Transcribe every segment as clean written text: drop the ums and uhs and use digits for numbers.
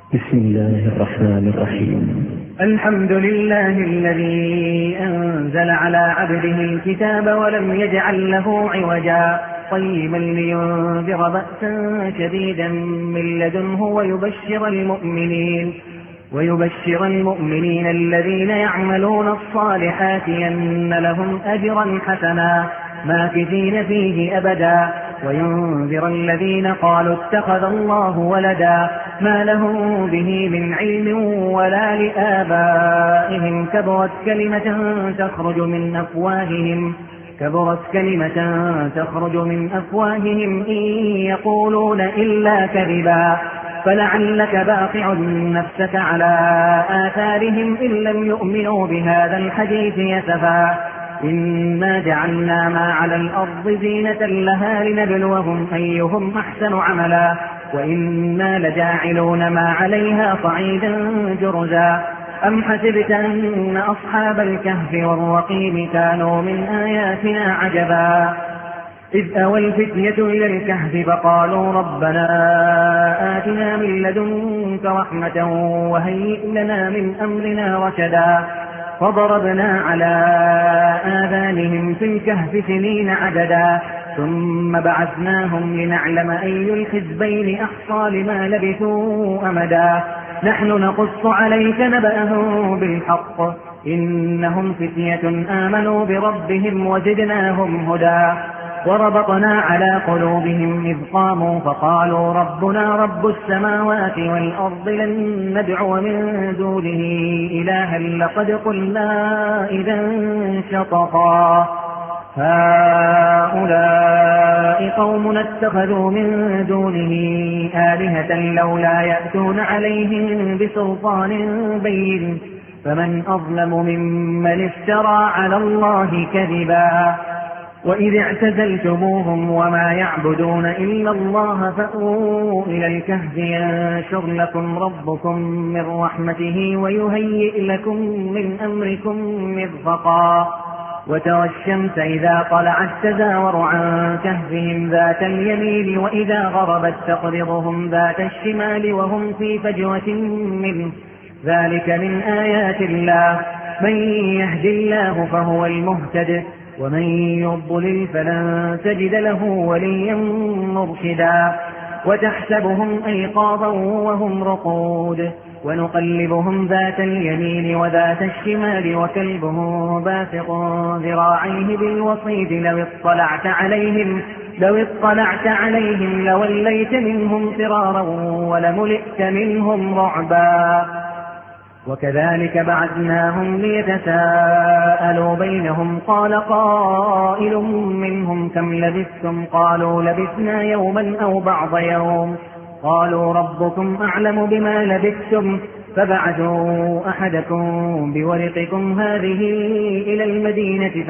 بسم الله الرحمن الرحيم. الحمد لله الذي أنزل على عبده الكتاب ولم يجعل له عوجا قيما لينذر بأسا شديدا من لدنه ويبشر المؤمنين الذين يعملون الصالحات أن لهم أجرا حسنا ماكثين فيه أبدا وينذر الذين قالوا اتخذ الله ولدا ما لهم به من علم ولا لآبائهم كبرت كلمة تخرج من أفواههم إن يقولون إلا كذبا فلعلك باقع نفسك على آثارهم إن لم يؤمنوا بهذا الحديث يسفا إنا جعلنا ما على الأرض زينة لها لنبلوهم أيهم أحسن عملا وإنا لجاعلون ما عليها صعيدا جرزا أم حسبت أن أصحاب الكهف والرقيم كانوا من آياتنا عجبا إذ أوى الفتية إلى الكهف فقالوا ربنا آتنا من لدنك رحمة وهيئ لنا من أمرنا رشدا فضربنا على آذانهم في الكهف سنين عددا ثم بعثناهم لنعلم أي الحزبين أحصى لما لبثوا أمدا نحن نقص عليك نبأهم بالحق إنهم فتية آمنوا بربهم وزدناهم هدى وربطنا على قلوبهم إذ قاموا فقالوا ربنا رب السماوات والأرض لن ندعو من دونه إلها لقد قلنا إذا شططا هؤلاء قوم اتخذوا من دونه آلهة لولا يأتون عليهم بسلطان بين فمن أظلم ممن افترى على الله كذبا وإذ اعتزلتموهم وما يعبدون إلا الله فأووا إلى الكهف ينشر لكم ربكم من رحمته ويهيئ لكم من أمركم مرفقا وترى الشمس إذا طلعت تزاور عن كهفهم ذات اليمين وإذا غربت تقرضهم ذات الشمال وهم في فجوة منه ذلك من آيات الله من يهد الله فهو المهتد ومن يضلل فلن تجد له وليا مرشدا وتحسبهم أيقاظا وهم رقود ونقلبهم ذات اليمين وذات الشمال وكلبهم باسط ذراعيه بالوصيد لو اطلعت عليهم لوليت منهم فرارا ولملئت منهم رعبا وكذلك بعثناهم ليتساءلوا بينهم قال قائل منهم كم لبثتم قالوا لبثنا يوما أو بعض يوم قالوا ربكم أعلم بما لبثتم فبعثوا أحدكم بورقكم هذه إلى المدينة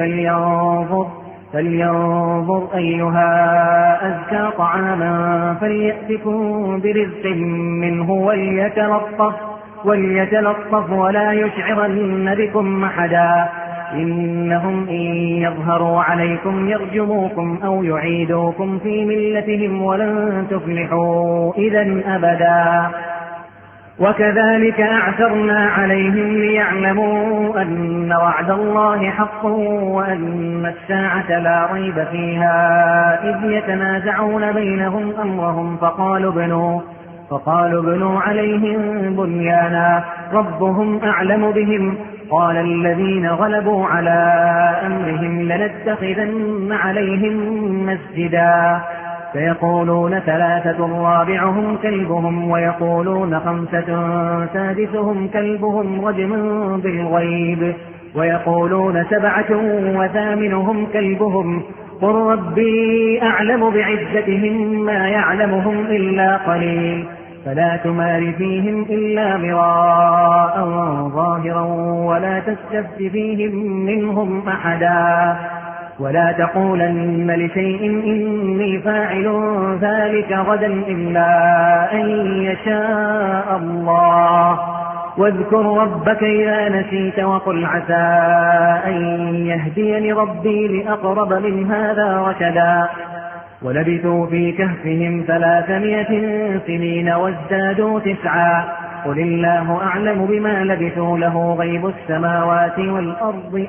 فلينظر أيها أزكى طعاما فليأتكم برزق منه وليتلطف ولا يشعرن بكم أحدا إنهم إن يظهروا عليكم يرجموكم أو يعيدوكم في ملتهم ولن تفلحوا إذا أبدا وكذلك أعثرنا عليهم ليعلموا أن وعد الله حق وأن الساعة لا ريب فيها إذ يتنازعون بينهم أمرهم فقالوا ابنوا عليهم بنيانا ربهم أعلم بهم قال الذين غلبوا على أمرهم لنتخذن عليهم مسجدا فيقولون 3 رابعهم كلبهم ويقولون 5 سادسهم كلبهم رجما بالغيب ويقولون 7 وثامنهم كلبهم قل ربي أعلم بعزتهم ما يعلمهم إلا قليل فلا تمار فيهم إلا مراء ظاهرا ولا تستفت فيهم منهم أحدا ولا تقولن لشيء إني فاعل ذلك غدا إلا أن يشاء الله واذكر ربك إذا نسيت وقل عسى أن يهديني ربي لأقرب من هذا رشدا ولبثوا في كهفهم 300 سنين وازدادوا 9 قل الله أعلم بما لبثوا له غيب السماوات والأرض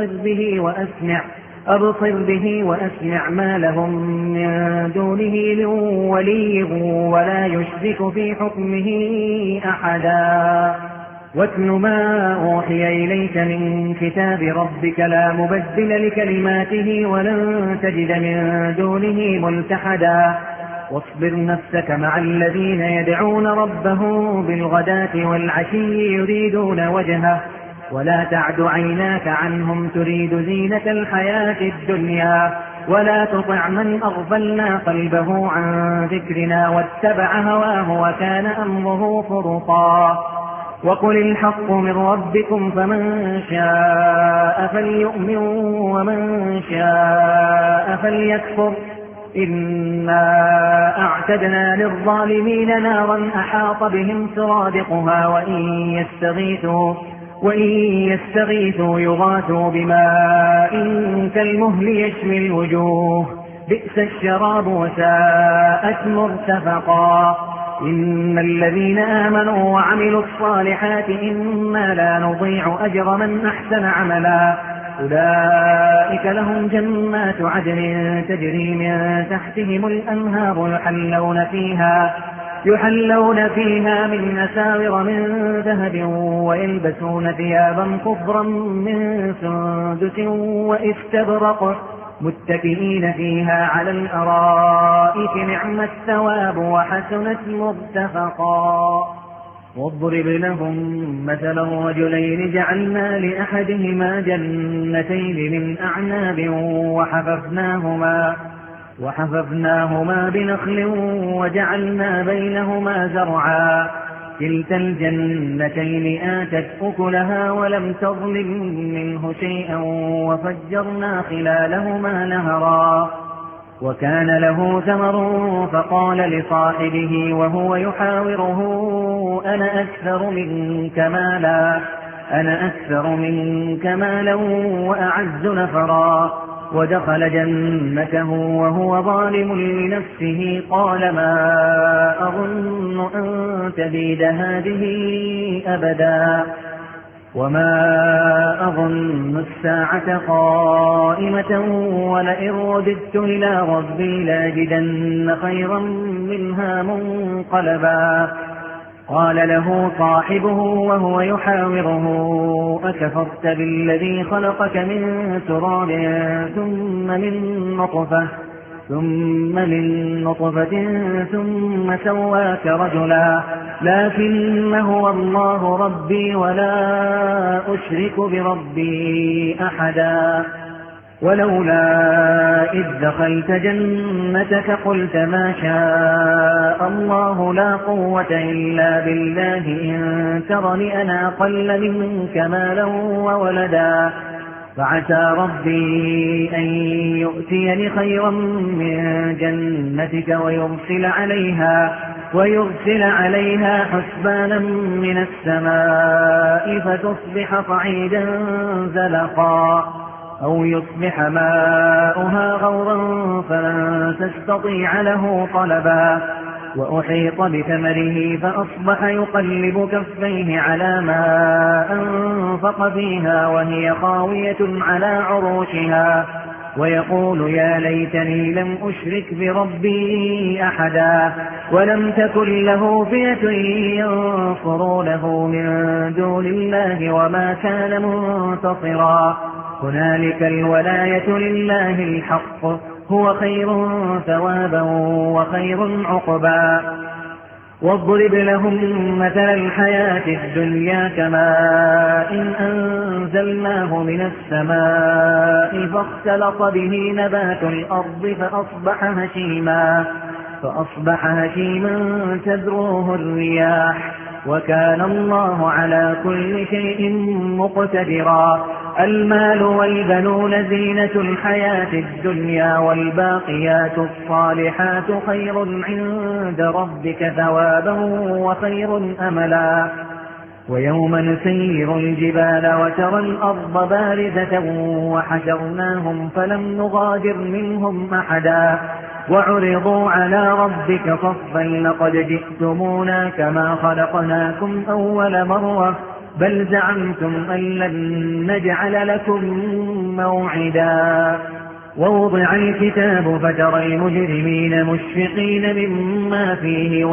أبصر به وأسمع ما لهم من دونه من ولي ولا يشرك في حكمه أحدا واتل ما أوحي إليك من كتاب ربك لا مبدل لكلماته ولن تجد من دونه ملتحدا واصبر نفسك مع الذين يدعون ربهم بالغداة والعشي يريدون وجهه ولا تعد عيناك عنهم تريد زينة الحياة الدنيا ولا تطع من أغفلنا قلبه عن ذكرنا واتبع هواه وكان أمره فرطا وقل الحق من ربكم فمن شاء فليؤمن ومن شاء فليكفر إنا أعتدنا للظالمين نارا أحاط بهم سرادقها وإن يستغيثوا يغاثوا بماء كالمهل يشوي الوجوه بئس الشراب وساءت مرتفقا إن الذين آمنوا وعملوا الصالحات إنا لا نضيع أجر من أحسن عملا أولئك لهم جنات عدن تجري من تحتهم الأنهار يحلون فيها من أساور من ذهب ويلبسون ثيابا خضرا من سندس واستبرق متكئين فيها على الأرائك نعم الثواب وحسنت مرتفقا واضرب لهم مثلا رجلين جعلنا لأحدهما جنتين من أعناب وحففناهما بنخل وجعلنا بينهما زرعا كلتا الجنتين آتت أكلها ولم تظلم منه شيئا وفجرنا خلالهما نهرا وكان له ثمر فقال لصاحبه وهو يحاوره أنا أكثر منك مالا وأعز نفرا ودخل جنته وهو ظالم لنفسه قال ما أظن أن تبيد هذه أبدا وما أظن الساعة قائمة ولئن رددت إلى ربي لاجدن خيرا منها منقلبا قال له صاحبه وهو يحاوره أكفرت بالذي خلقك من تراب ثم من نطفة ثم سواك رجلا لكن هو الله ربي ولا أشرك بربي أحدا ولولا إذ دخلت جنتك قلت ما شاء الله لا قوة إلا بالله إن ترني أنا أقل منك مالا وولدا فعسى ربي أن يؤتيني خيرا من جنتك ويرسل عليها حسبانا من السماء فتصبح صعيدا زلقا أو يصبح ماؤها غورا فلن تستطيع له طلبا وأحيط بثمره فأصبح يقلب كفيه على ما أنفق فيها وهي خاوية على عروشها ويقول يا ليتني لم أشرك بربي أحدا ولم تكن له فئة ينصرونه من دون الله وما كان منتصرا هنالك الولاية لله الحق هو خير ثوابا وخير عقبا واضرب لهم مثل الحياة الدنيا كماء أنزلناه من السماء فاختلط به نبات الأرض فأصبح هشيما تذروه الرياح وكان الله على كل شيء مقتدرا المال والبنون زينة الحياة الدنيا والباقيات الصالحات خير عند ربك ثوابا وخير أملا ويوم نسير الجبال وترى الأرض بارزة وحشرناهم فلم نغادر منهم أحدا وعرضوا على ربك صفا لقد جئتمونا كما خلقناكم أول مرة بل زعمتم أن لن نجعل لكم موعدا. ووضع الكتاب فترى المجرمين مشفقين مما فيه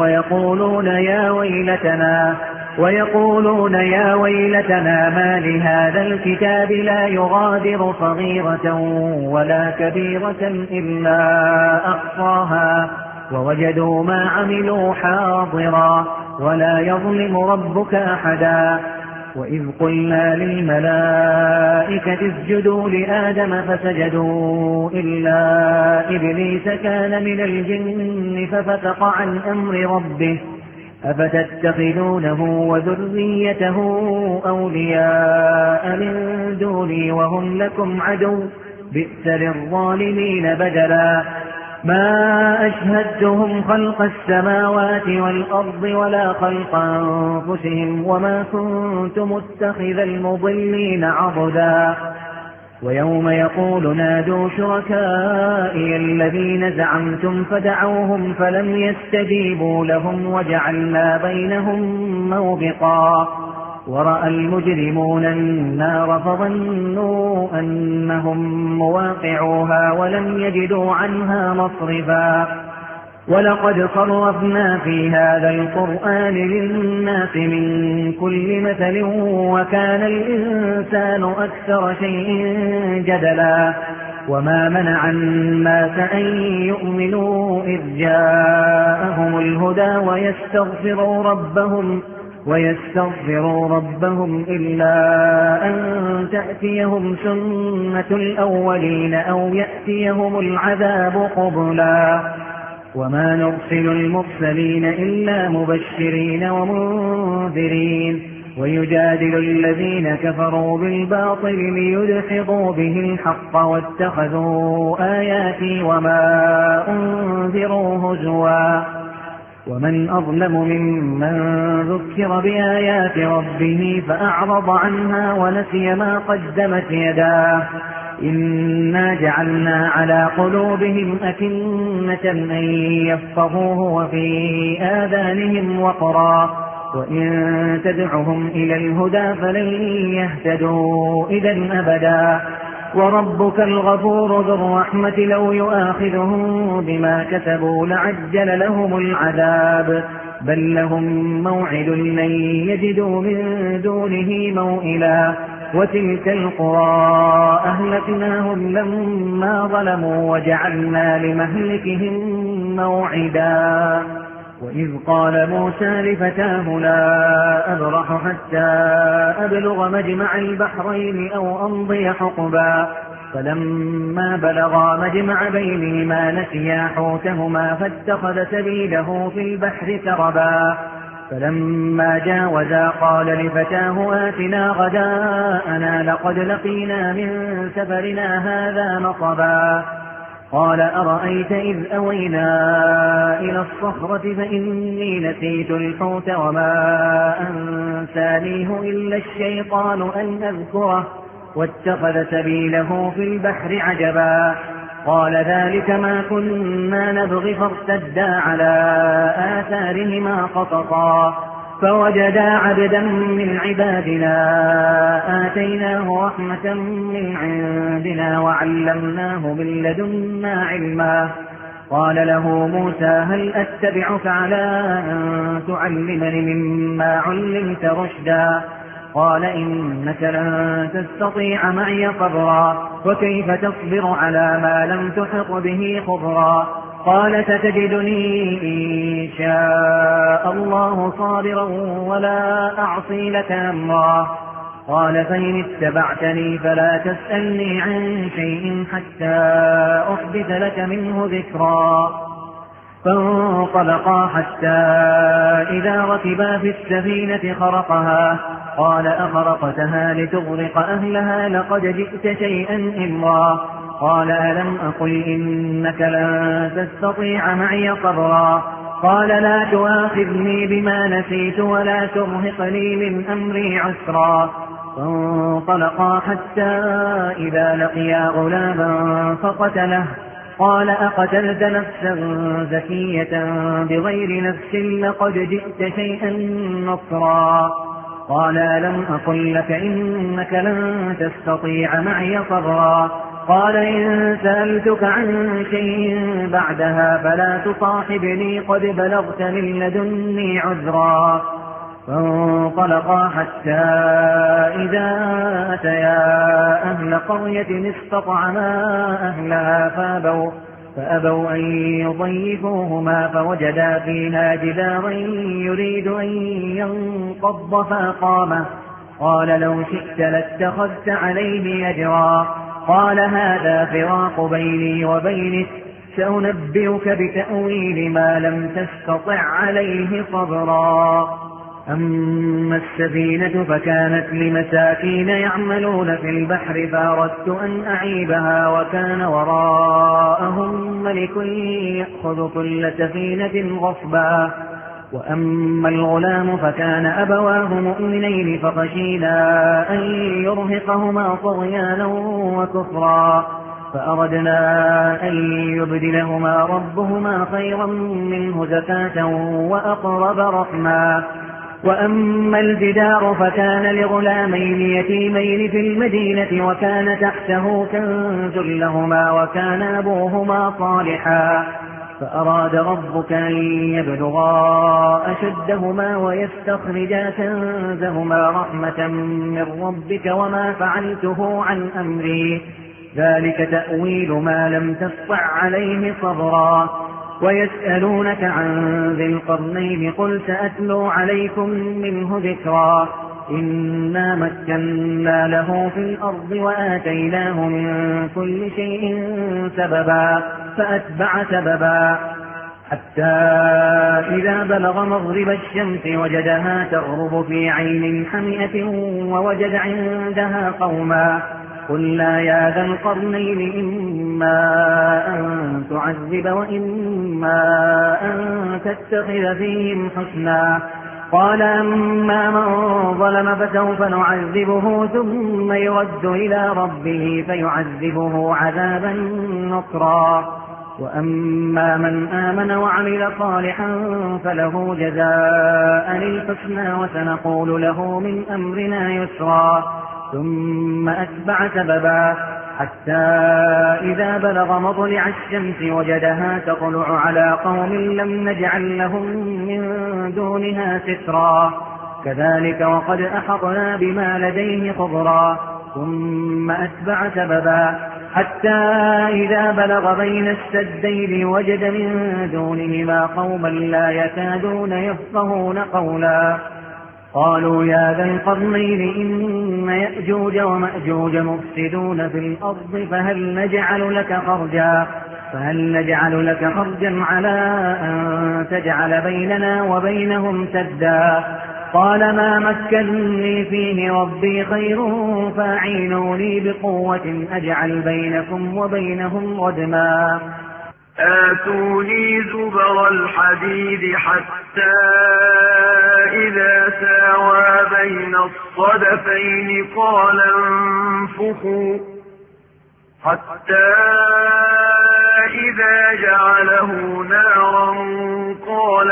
ويقولون يا ويلتنا ما لهذا الكتاب لا يغادر صغيرة ولا كبيرة إلا أحصاها ووجدوا ما عملوا حاضرا ولا يظلم ربك أحدا. وإذ قلنا للملائكة اسجدوا لآدم فسجدوا إلا إبليس كان من الجن ففسق عن أمر ربه أفتتخذونه وذريته أولياء من دوني وهم لكم عدو بئس للظالمين بدلا. ما أشهدتهم خلق السماوات والأرض ولا خلق أنفسهم وما كنت متخذ المضلين عضدا. ويوم يقول نادوا شركائي الذين زعمتم فدعوهم فلم يستجيبوا لهم وجعلنا بينهم موبقا. ورأى المجرمون النار فظنوا أنهم مواقعوها ولم يجدوا عنها مصرفا. ولقد صرفنا في هذا القرآن للناس من كل مثل وكان الإنسان أكثر شيء جدلا. وما منع الناس أن يؤمنوا إذ جاءهم الهدى ويستغفروا ربهم إلا أن تأتيهم سنة الأولين أو يأتيهم العذاب قبلا. وما نرسل المرسلين إلا مبشرين ومنذرين ويجادل الذين كفروا بالباطل ليدحضوا به الحق واتخذوا آياتي وما أنذروا هزوا. ومن أظلم ممن ذكر بآيات ربه فأعرض عنها ونسي ما قدمت يداه إنا جعلنا على قلوبهم أكنة أن يفقهوه وفي آذانهم وقرا وإن تدعهم إلى الهدى فلن يهتدوا إذا أبدا. وربك الغفور ذو الرحمة لو يؤاخذهم بما كسبوا لعجل لهم العذاب بل لهم موعد لن يجدوا من دونه موئلا. وتلك القرى أهلكناهم لما ظلموا وجعلنا لمهلكهم موعدا. وإذ قال موسى لفتاه لا أبرح حتى أبلغ مجمع البحرين أو أمضي حقبا فلما بلغا مجمع بينهما نسيا حوتهما فاتخذ سبيله في البحر سربا فلما جاوزا قال لفتاه آتنا غداءنا لقد لقينا من سفرنا هذا نصبا قال أرأيت إذ أوينا إلى الصخرة فإني نسيت الحوت وما أنسانيه إلا الشيطان أن أذكره واتخذ سبيله في البحر عجبا قال ذلك ما كنا نبغي فارتدا على آثارهما قصصا فوجدا عبدا من عبادنا آتيناه رحمة من عندنا وعلمناه من لدنا علما قال له موسى هل أتبعك على أن تعلمني مما علمت رشدا قال إنك لن تستطيع معي صبرا وكيف تصبر على ما لم تحط به خبرا قال ستجدني إن شاء الله صابرا ولا أعصي لك أمرا قال فإن اتبعتني فلا تسألني عن شيء حتى أحدث لك منه ذكرا فانطلقا حتى إذا ركبا في السفينة خرقها قال أخرقتها لتغرق أهلها لقد جئت شيئا إمرا قال ألم أقل إنك لن تستطيع معي صبرا قال لا تؤاخذني بما نسيت ولا ترهقني من أمري عسرا فانطلقا حتى إذا لقيا غلاما فقتله قال أقتلت نفسا زكية بغير نفس لقد جئت شيئا نكرا. قال ألم أقل لك إنك لن تستطيع معي صبرا. قال إن سألتك عن شيء بعدها فلا تصاحبني قد بلغت من لدني عذرا. فانطلقا حتى إذا أتيا أهل قرية استطعما أهلها فأبوا أن يضيفوهما فوجدا فيها جدارا يريد أن ينقض فأقامه. قال لو شئت لاتخذت عليه أجرا. قال هذا فراق بيني وبينك سأنبئك بتأويل ما لم تستطع عليه صبرا. أما السفينة فكانت لمساكين يعملون في البحر فأردت أن أعيبها وكان وراءهم ملك يأخذ كل سفينة غصبا. وأما الغلام فكان أبواه مؤمنين فخشينا أن يرهقهما طغيانا وكفرا فأردنا أن يبدلهما ربهما خيرا منه زكاة وأقرب رحما. وأما الجدار فكان لغلامين يتيمين في المدينة وكان تحته كنز لهما وكان أبوهما صالحا فأراد ربك أن يبلغا أشدهما ويستخرجا كنزهما رحمة من ربك وما فعلته عن أمري ذلك تأويل ما لم تسطع عليه صبرا. ويسألونك عن ذي القرنين قل سأتلو عليكم منه ذكرا. إنا مكنا له في الأرض وآتيناه من كل شيء سببا فأتبع سببا حتى إذا بلغ مغرب الشمس وجدها تغرب في عين حمئة ووجد عندها قوما قلنا يا ذا القرنين إما أن تعذب وإما أن تتخذ فيهم حسنا. قال أما من ظلم فسوف نعذبه ثم يرد إلى ربه فيعذبه عذابا نكرا. وأما من آمن وعمل صالحا فله جزاء الحسنى وسنقول له من أمرنا يسرا. ثم أتبع سببا حتى إذا بلغ مطلع الشمس وجدها تطلع على قوم لم نجعل لهم من دونها سترا. كذلك وقد أحطنا بما لديه خبرا. ثم أتبع سببا حتى إذا بلغ بين السدين وجد من دونهما قوما لا يكادون يفقهون قولا. قالوا يا ذا القرنين إن يأجوج ومأجوج مفسدون في الأرض فهل نجعل لك خرجا على أن تجعل بيننا وبينهم سدا. قال ما مكنني فيه ربي خير فاعينوني بقوة أجعل بينكم وبينهم ردما. آتوني زبر الحديد حتى إذا ساوى بين الصدفين قال انفخوا حتى إذا جعله نارا قال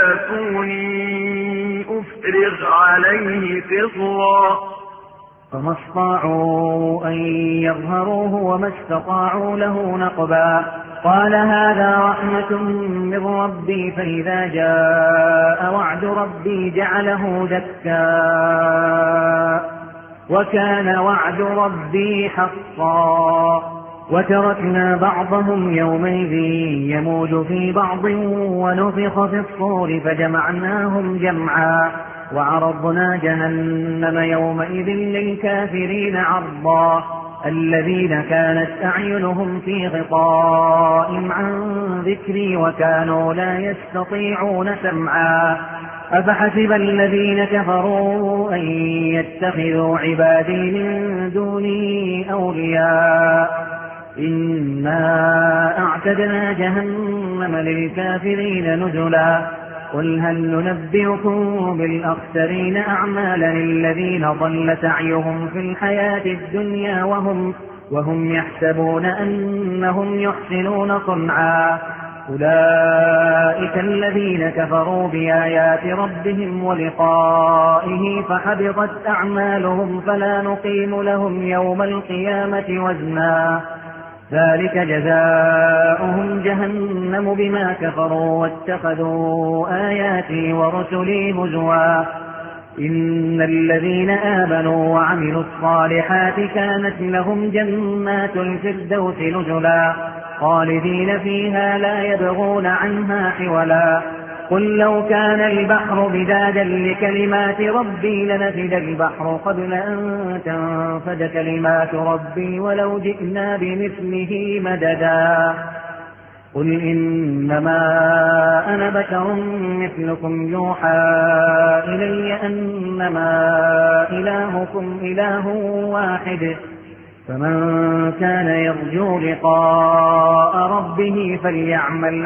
آتوني أفرغ عليه قطرا. فما استطاعوا أن يظهروه وما استطاعوا له نقبا. قال هذا رحمة من ربي فإذا جاء وعد ربي جعله دكا وكان وعد ربي حقا. وتركنا بعضهم يومئذ يموج في بعض ونفخ في الصور فجمعناهم جمعا وعرضنا جهنم يومئذ للكافرين عرضا. الذين كانت أعينهم في غطاء عن ذكري وكانوا لا يستطيعون سمعا. أفحسب الذين كفروا أن يتخذوا عبادي من دوني أولياء إنا أعتدنا جهنم للكافرين نزلا. قل هل ننبئكم بالأخسرين أعمالا الذين ضل سعيهم في الحياة الدنيا وهم يحسبون أنهم يحسنون صنعا أولئك الذين كفروا بآيات ربهم ولقائه فحبطت أعمالهم فلا نقيم لهم يوم القيامة وزنا ذلك جزاؤهم جهنم بما كفروا واتخذوا آياتي ورسلي هزوا إن الذين آمنوا وعملوا الصالحات كانت لهم جنات الفردوس نزلا خالدين فيها لا يبغون عنها حولا قل لو كان البحر بدادا لكلمات ربي لنفد البحر قبل أن تنفد كلمات ربي ولو جئنا بمثله مددا قل إنما أنا بشر مثلكم يوحى إلي أنما إلهكم إله واحد فمن كان يرجو لقاء ربه فليعمل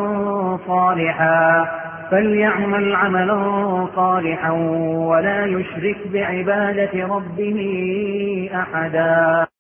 عملا صالحا ولا يشرك بعبادة ربه أحدا.